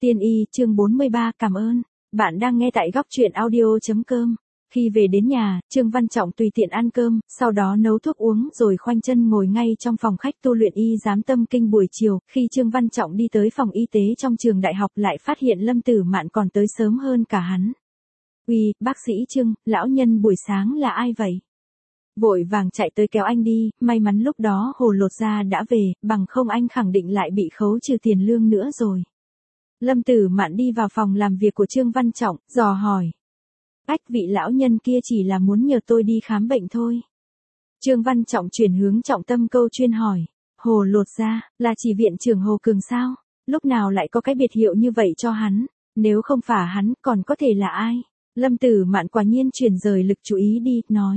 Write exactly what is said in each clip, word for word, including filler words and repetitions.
Tiên y chương bốn mươi ba cảm ơn. Bạn đang nghe tại góc truyện audio.com. Khi về đến nhà, Trương Văn Trọng tùy tiện ăn cơm, sau đó nấu thuốc uống rồi khoanh chân ngồi ngay trong phòng khách tu luyện y giám tâm kinh buổi chiều. Khi Trương Văn Trọng đi tới phòng y tế trong trường đại học lại phát hiện Lâm Tử Mạn còn tới sớm hơn cả hắn. Uy, bác sĩ Trương, lão nhân buổi sáng là ai vậy? Vội vàng chạy tới kéo anh đi, may mắn lúc đó Hồ Lột Gia đã về, bằng không anh khẳng định lại bị khấu trừ tiền lương nữa rồi. Lâm Tử Mạn đi vào phòng làm việc của Trương Văn Trọng, dò hỏi. Ách, vị lão nhân kia chỉ là muốn nhờ tôi đi khám bệnh thôi. Trương Văn Trọng chuyển hướng trọng tâm câu chuyên hỏi. Hồ Lột Gia, là chỉ viện trưởng Hồ Cường sao? Lúc nào lại có cái biệt hiệu như vậy cho hắn? Nếu không phải hắn, còn có thể là ai? Lâm Tử Mạn quả nhiên chuyển rời lực chú ý đi, nói.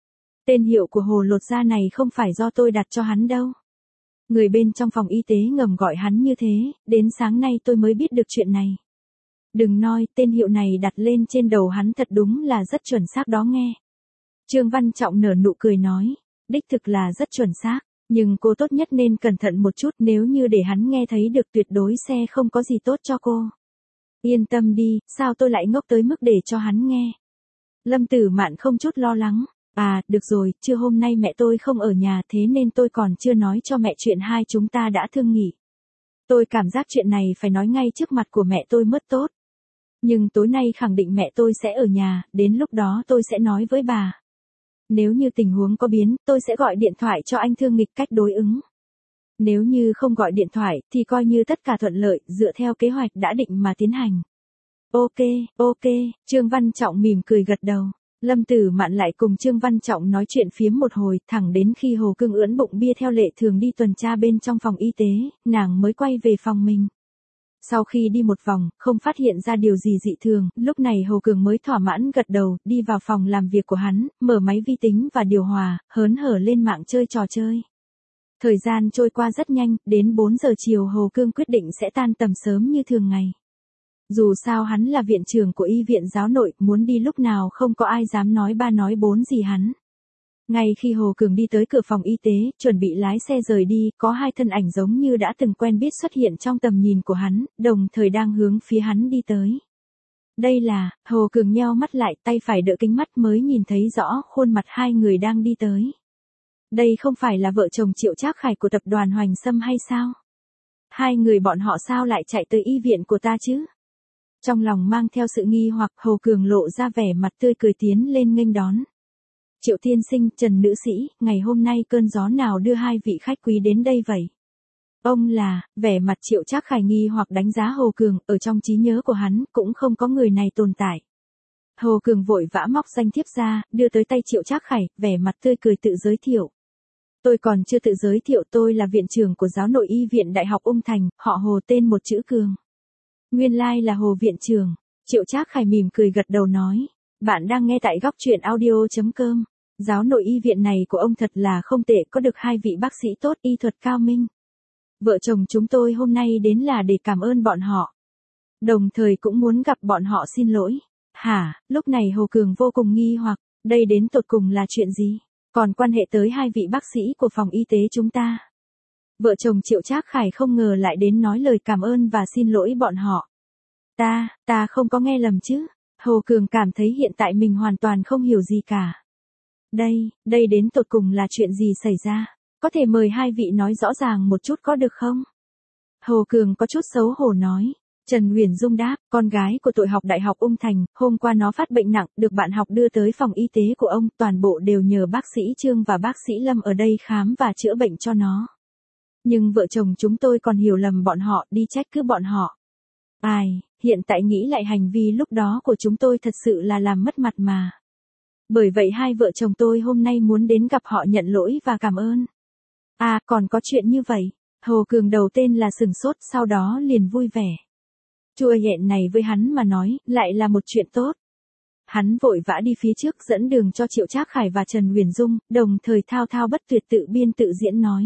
Tên hiệu của Hồ Lột Gia này không phải do tôi đặt cho hắn đâu. Người bên trong phòng y tế ngầm gọi hắn như thế, đến sáng nay tôi mới biết được chuyện này. Đừng nói, tên hiệu này đặt lên trên đầu hắn thật đúng là rất chuẩn xác đó nghe. Trương Văn Trọng nở nụ cười nói, đích thực là rất chuẩn xác, nhưng cô tốt nhất nên cẩn thận một chút, nếu như để hắn nghe thấy được tuyệt đối sẽ không có gì tốt cho cô. Yên tâm đi, sao tôi lại ngốc tới mức để cho hắn nghe. Lâm Tử Mạn không chút lo lắng. À, được rồi, trưa hôm nay mẹ tôi không ở nhà thế nên tôi còn chưa nói cho mẹ chuyện hai chúng ta đã thương nghị. Tôi cảm giác chuyện này phải nói ngay trước mặt của mẹ tôi mất tốt. Nhưng tối nay khẳng định mẹ tôi sẽ ở nhà, đến lúc đó tôi sẽ nói với bà. Nếu như tình huống có biến, tôi sẽ gọi điện thoại cho anh thương nghịch cách đối ứng. Nếu như không gọi điện thoại, thì coi như tất cả thuận lợi, dựa theo kế hoạch đã định mà tiến hành. Ok, ok, Trương Văn Trọng mỉm cười gật đầu. Lâm Tử Mạn lại cùng Trương Văn Trọng nói chuyện phiếm một hồi, thẳng đến khi Hồ Cương ưỡn bụng bia theo lệ thường đi tuần tra bên trong phòng y tế, nàng mới quay về phòng mình. Sau khi đi một vòng, không phát hiện ra điều gì dị thường, lúc này Hồ Cường mới thỏa mãn gật đầu, đi vào phòng làm việc của hắn, mở máy vi tính và điều hòa, hớn hở lên mạng chơi trò chơi. Thời gian trôi qua rất nhanh, đến bốn giờ chiều Hồ Cương quyết định sẽ tan tầm sớm như thường ngày. Dù sao hắn là viện trưởng của y viện giáo nội, muốn đi lúc nào không có ai dám nói ba nói bốn gì hắn. Ngay khi Hồ Cường đi tới cửa phòng y tế, chuẩn bị lái xe rời đi, có hai thân ảnh giống như đã từng quen biết xuất hiện trong tầm nhìn của hắn, đồng thời đang hướng phía hắn đi tới. Đây là, Hồ Cường nheo mắt lại, tay phải đỡ kính mắt mới nhìn thấy rõ khuôn mặt hai người đang đi tới. Đây không phải là vợ chồng Triệu Trác Khải của tập đoàn Hoành Sâm hay sao? Hai người bọn họ sao lại chạy tới y viện của ta chứ? Trong lòng mang theo sự nghi hoặc, Hồ Cường lộ ra vẻ mặt tươi cười tiến lên nghênh đón. Triệu tiên sinh, Trần nữ sĩ, ngày hôm nay cơn gió nào đưa hai vị khách quý đến đây vậy? Ông là, vẻ mặt Triệu Trác Khải nghi hoặc đánh giá Hồ Cường, ở trong trí nhớ của hắn, cũng không có người này tồn tại. Hồ Cường vội vã móc danh thiếp ra, đưa tới tay Triệu Trác Khải, vẻ mặt tươi cười tự giới thiệu. Tôi còn chưa tự giới thiệu, tôi là viện trưởng của giáo nội y viện Đại học Ung Thành, họ Hồ, tên một chữ Cường. Nguyên lai like là Hồ viện trưởng. Triệu Trác Khải mỉm cười gật đầu nói. Bạn đang nghe tại góc truyện audio.com. Giáo nội y viện này của ông thật là không tệ, có được hai vị bác sĩ tốt, y thuật cao minh. Vợ chồng chúng tôi hôm nay đến là để cảm ơn bọn họ. Đồng thời cũng muốn gặp bọn họ xin lỗi. Hả, lúc này Hồ Cường vô cùng nghi hoặc, đây đến tột cùng là chuyện gì? Còn quan hệ tới hai vị bác sĩ của phòng y tế chúng ta. Vợ chồng Triệu Trác Khải không ngờ lại đến nói lời cảm ơn và xin lỗi bọn họ. Ta, ta không có nghe lầm chứ? Hồ Cường cảm thấy hiện tại mình hoàn toàn không hiểu gì cả. Đây, đây đến tột cùng là chuyện gì xảy ra? Có thể mời hai vị nói rõ ràng một chút có được không? Hồ Cường có chút xấu hổ nói. Trần Huyền Dung đáp, con gái của tội học Đại học Ung Thành, hôm qua nó phát bệnh nặng, được bạn học đưa tới phòng y tế của ông, toàn bộ đều nhờ bác sĩ Trương và bác sĩ Lâm ở đây khám và chữa bệnh cho nó. Nhưng vợ chồng chúng tôi còn hiểu lầm bọn họ, đi trách cứ bọn họ. Ai, hiện tại nghĩ lại hành vi lúc đó của chúng tôi thật sự là làm mất mặt mà. Bởi vậy hai vợ chồng tôi hôm nay muốn đến gặp họ nhận lỗi và cảm ơn. À, còn có chuyện như vậy. Hồ Cường đầu tên là sừng sốt, sau đó liền vui vẻ. Chua nhẹn này với hắn mà nói, lại là một chuyện tốt. Hắn vội vã đi phía trước dẫn đường cho Triệu Trác Khải và Trần Huyền Dung, đồng thời thao thao bất tuyệt tự biên tự diễn nói.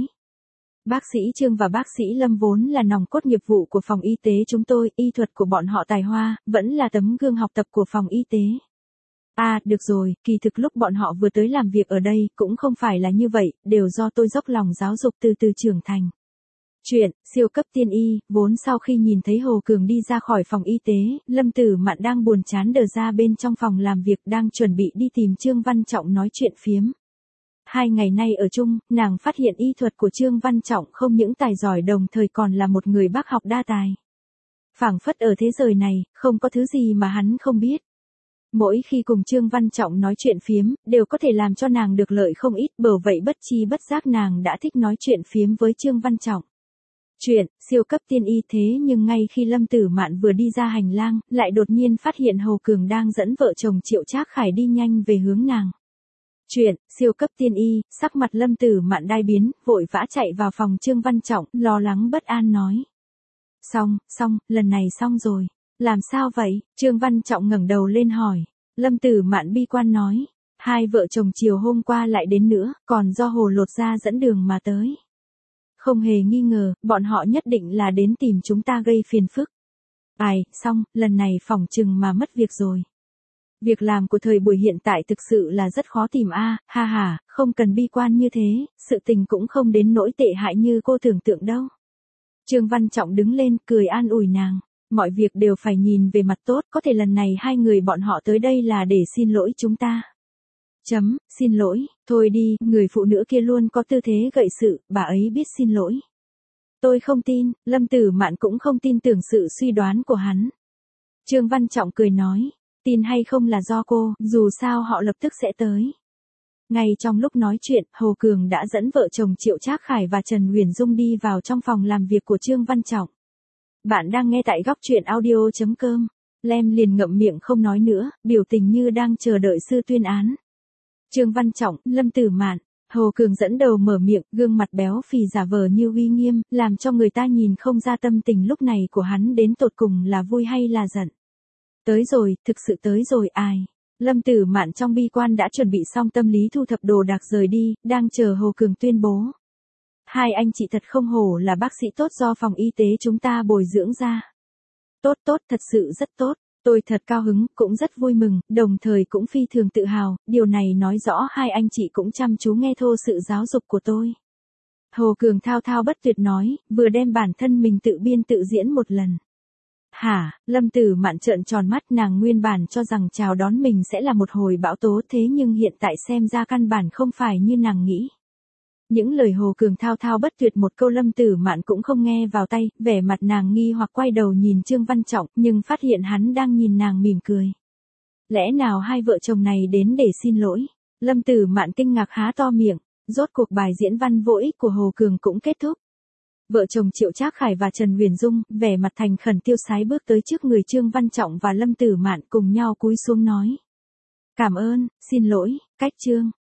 Bác sĩ Trương và bác sĩ Lâm vốn là nòng cốt nghiệp vụ của phòng y tế chúng tôi, y thuật của bọn họ tài hoa, vẫn là tấm gương học tập của phòng y tế. À, được rồi, kỳ thực lúc bọn họ vừa tới làm việc ở đây, cũng không phải là như vậy, đều do tôi dốc lòng giáo dục từ từ trưởng thành. Chuyện, siêu cấp tiên y, vốn sau khi nhìn thấy Hồ Cường đi ra khỏi phòng y tế, Lâm Tử Mạn đang buồn chán đờ ra bên trong phòng làm việc đang chuẩn bị đi tìm Trương Văn Trọng nói chuyện phiếm. Hai ngày nay ở chung, nàng phát hiện y thuật của Trương Văn Trọng không những tài giỏi đồng thời còn là một người bác học đa tài. Phảng phất ở thế giới này, không có thứ gì mà hắn không biết. Mỗi khi cùng Trương Văn Trọng nói chuyện phiếm, đều có thể làm cho nàng được lợi không ít, bởi vậy bất chi bất giác nàng đã thích nói chuyện phiếm với Trương Văn Trọng. Chuyện, siêu cấp tiên y thế nhưng ngay khi Lâm Tử Mạn vừa đi ra hành lang, lại đột nhiên phát hiện Hồ Cường đang dẫn vợ chồng Triệu Trác Khải đi nhanh về hướng nàng. Chuyện, siêu cấp tiên y, sắc mặt Lâm Tử Mạn đai biến, vội vã chạy vào phòng Trương Văn Trọng, lo lắng bất an nói. Xong, xong, lần này xong rồi. Làm sao vậy? Trương Văn Trọng ngẩng đầu lên hỏi. Lâm Tử Mạn bi quan nói. Hai vợ chồng chiều hôm qua lại đến nữa, còn do Hồ Lột Gia dẫn đường mà tới. Không hề nghi ngờ, bọn họ nhất định là đến tìm chúng ta gây phiền phức. Ai, xong, lần này phỏng chừng mà mất việc rồi. Việc làm của thời buổi hiện tại thực sự là rất khó tìm a, à, ha ha, không cần bi quan như thế, sự tình cũng không đến nỗi tệ hại như cô tưởng tượng đâu. Trương Văn Trọng đứng lên, cười an ủi nàng. Mọi việc đều phải nhìn về mặt tốt, có thể lần này hai người bọn họ tới đây là để xin lỗi chúng ta. Chấm, xin lỗi, thôi đi, người phụ nữ kia luôn có tư thế gợi sự, bà ấy biết xin lỗi. Tôi không tin, Lâm Tử Mạn cũng không tin tưởng sự suy đoán của hắn. Trương Văn Trọng cười nói, tin hay không là do cô, dù sao họ lập tức sẽ tới. Ngay trong lúc nói chuyện, Hồ Cường đã dẫn vợ chồng Triệu Trác Khải và Trần Huyền Dung đi vào trong phòng làm việc của Trương Văn Trọng. Bạn đang nghe tại góc truyện audio chấm com. Lem liền ngậm miệng không nói nữa, biểu tình như đang chờ đợi sư tuyên án. Trương Văn Trọng, Lâm Tử Mạn, Hồ Cường dẫn đầu mở miệng, gương mặt béo phì giả vờ như uy nghiêm, làm cho người ta nhìn không ra tâm tình lúc này của hắn đến tột cùng là vui hay là giận. Tới rồi, thực sự tới rồi ai. Lâm Tử Mạn trong bi quan đã chuẩn bị xong tâm lý thu thập đồ đạc rời đi, đang chờ Hồ Cường tuyên bố. Hai anh chị thật không hổ là bác sĩ tốt do phòng y tế chúng ta bồi dưỡng ra. Tốt tốt, thật sự rất tốt. Tôi thật cao hứng, cũng rất vui mừng, đồng thời cũng phi thường tự hào, điều này nói rõ hai anh chị cũng chăm chú nghe thô sự giáo dục của tôi. Hồ Cường thao thao bất tuyệt nói, vừa đem bản thân mình tự biên tự diễn một lần. Hả, Lâm Tử Mạn trợn tròn mắt, nàng nguyên bản cho rằng chào đón mình sẽ là một hồi bão tố, thế nhưng hiện tại xem ra căn bản không phải như nàng nghĩ. Những lời Hồ Cường thao thao bất tuyệt một câu Lâm Tử Mạn cũng không nghe vào tay, vẻ mặt nàng nghi hoặc quay đầu nhìn Trương Văn Trọng, nhưng phát hiện hắn đang nhìn nàng mỉm cười. Lẽ nào hai vợ chồng này đến để xin lỗi? Lâm Tử Mạn kinh ngạc há to miệng, rốt cuộc bài diễn văn vô ích của Hồ Cường cũng kết thúc. Vợ chồng Triệu Trác Khải và Trần Huyền Dung, vẻ mặt thành khẩn tiêu sái bước tới trước người Trương Văn Trọng và Lâm Tử Mạn cùng nhau cúi xuống nói. Cảm ơn, xin lỗi, cách Trương.